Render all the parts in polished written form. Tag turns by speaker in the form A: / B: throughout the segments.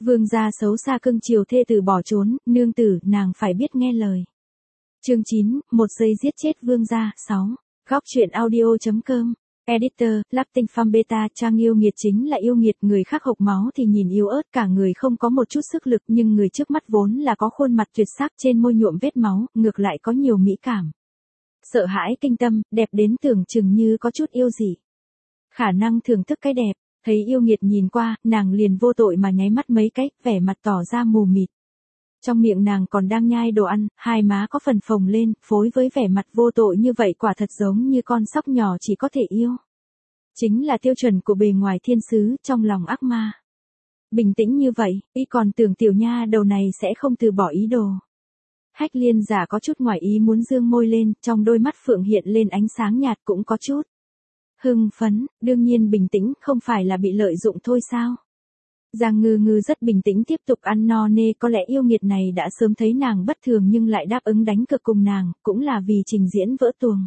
A: Vương gia xấu xa cưng chiều thê tử bỏ trốn, nương tử, nàng phải biết nghe lời. Chương 9, một giây giết chết vương gia. 6. Góc truyện audio.com. Editor, Lapting Farm Beta. Trang yêu nghiệt chính là yêu nghiệt, người khác hộc máu thì nhìn yếu ớt, cả người không có một chút sức lực, nhưng người trước mắt vốn là có khuôn mặt tuyệt sắc, trên môi nhuộm vết máu, ngược lại có nhiều mỹ cảm. Sợ hãi kinh tâm, đẹp đến tưởng chừng như có chút yêu dị. Khả năng thưởng thức cái đẹp, thấy yêu nghiệt nhìn qua, nàng liền vô tội mà nháy mắt mấy cái, vẻ mặt tỏ ra mù mịt. Trong miệng nàng còn đang nhai đồ ăn, hai má có phần phồng lên, phối với vẻ mặt vô tội như vậy quả thật giống như con sóc nhỏ chỉ có thể yêu. Chính là tiêu chuẩn của bề ngoài thiên sứ, trong lòng ác ma. Bình tĩnh như vậy, y còn tưởng tiểu nha đầu này sẽ không từ bỏ ý đồ. Hách Liên giả có chút ngoài ý muốn dương môi lên, trong đôi mắt phượng hiện lên ánh sáng nhạt, cũng có chút hưng phấn, đương nhiên bình tĩnh, không phải là bị lợi dụng thôi sao. Giang Ngư Ngư rất bình tĩnh tiếp tục ăn no nê, có lẽ yêu nghiệt này đã sớm thấy nàng bất thường nhưng lại đáp ứng đánh cược cùng nàng, cũng là vì trình diễn vỡ tuồng.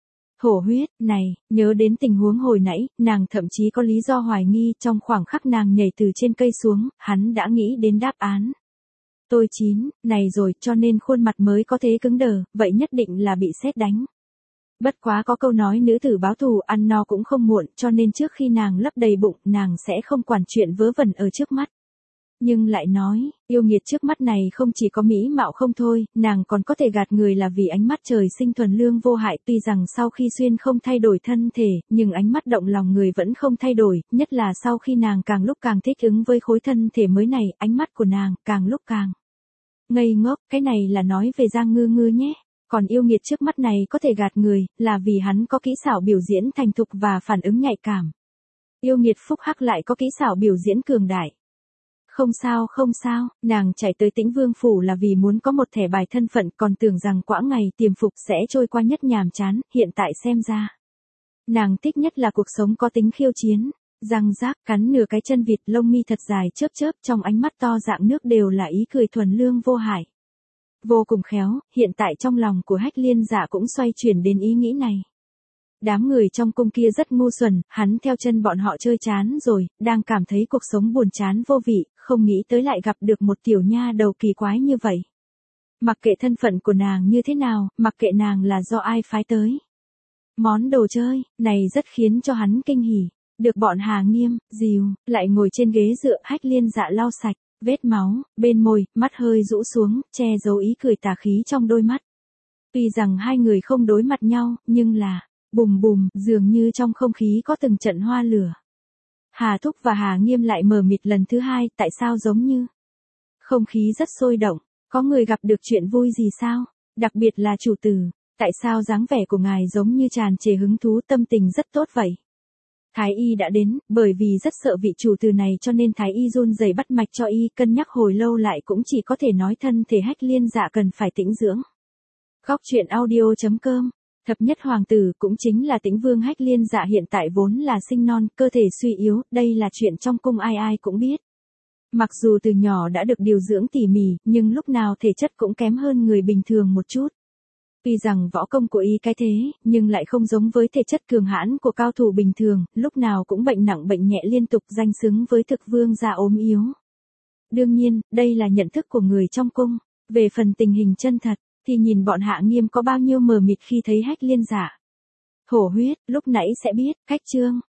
A: Hổ huyết, này, nhớ đến tình huống hồi nãy, nàng thậm chí có lý do hoài nghi, trong khoảng khắc nàng nhảy từ trên cây xuống, hắn đã nghĩ đến đáp án. Tôi chín, này rồi, cho nên khuôn mặt mới có thế cứng đờ, vậy nhất định là bị sét đánh. Bất quá có câu nói nữ tử báo thù ăn no cũng không muộn, cho nên trước khi nàng lấp đầy bụng, nàng sẽ không quản chuyện vớ vẩn ở trước mắt. Nhưng lại nói, yêu nghiệt trước mắt này không chỉ có mỹ mạo không thôi, nàng còn có thể gạt người là vì ánh mắt trời sinh thuần lương vô hại, tuy rằng sau khi xuyên không thay đổi thân thể, nhưng ánh mắt động lòng người vẫn không thay đổi, nhất là sau khi nàng càng lúc càng thích ứng với khối thân thể mới này, ánh mắt của nàng càng lúc càng ngây ngốc, cái này là nói về Giang Ngư Ngư nhé. Còn yêu nghiệt trước mắt này có thể gạt người, là vì hắn có kỹ xảo biểu diễn thành thục và phản ứng nhạy cảm. Yêu nghiệt phúc hắc lại có kỹ xảo biểu diễn cường đại. Không sao, nàng chạy tới Tĩnh Vương phủ là vì muốn có một thẻ bài thân phận, còn tưởng rằng quãng ngày tiềm phục sẽ trôi qua nhất nhàm chán, hiện tại xem ra. Nàng thích nhất là cuộc sống có tính khiêu chiến, răng rác, cắn nửa cái chân vịt, lông mi thật dài chớp chớp, trong ánh mắt to dạng nước đều là ý cười thuần lương vô hại. Vô cùng khéo, hiện tại trong lòng của Hách Liên giả cũng xoay chuyển đến ý nghĩ này. Đám người trong cung kia rất ngu xuẩn, hắn theo chân bọn họ chơi chán rồi, đang cảm thấy cuộc sống buồn chán vô vị, không nghĩ tới lại gặp được một tiểu nha đầu kỳ quái như vậy. Mặc kệ thân phận của nàng như thế nào, mặc kệ nàng là do ai phái tới. Món đồ chơi này rất khiến cho hắn kinh hỉ, được bọn Hà Nghiêm, dìu, lại ngồi trên ghế dựa. Hách Liên dạ lau sạch vết máu bên môi, mắt hơi rũ xuống, che giấu ý cười tà khí trong đôi mắt. Tuy rằng hai người không đối mặt nhau, nhưng là bùm bùm, dường như trong không khí có từng trận hoa lửa. Hà Thúc và Hà Nghiêm lại mờ mịt lần thứ hai, tại sao giống như không khí rất sôi động, có người gặp được chuyện vui gì sao? Đặc biệt là chủ tử, tại sao dáng vẻ của ngài giống như tràn trề hứng thú, tâm tình rất tốt vậy? Thái y đã đến, bởi vì rất sợ vị chủ tử này cho nên Thái y run rẩy bắt mạch cho y, cân nhắc hồi lâu lại cũng chỉ có thể nói thân thể Hách Liên dạ cần phải tĩnh dưỡng. Góc truyện audio.com. Thập nhất hoàng tử cũng chính là Tĩnh Vương Hách Liên dạ hiện tại vốn là sinh non, cơ thể suy yếu, đây là chuyện trong cung ai ai cũng biết. Mặc dù từ nhỏ đã được điều dưỡng tỉ mỉ, nhưng lúc nào thể chất cũng kém hơn người bình thường một chút. Tuy rằng võ công của y cái thế, nhưng lại không giống với thể chất cường hãn của cao thủ bình thường, lúc nào cũng bệnh nặng bệnh nhẹ liên tục, danh xứng với thực vương gia ốm yếu. Đương nhiên, đây là nhận thức của người trong cung. Về phần tình hình chân thật, thì nhìn bọn Hạ Nghiêm có bao nhiêu mờ mịt khi thấy Hách Liên giả. Hổ huyết, lúc nãy sẽ biết, cách chương.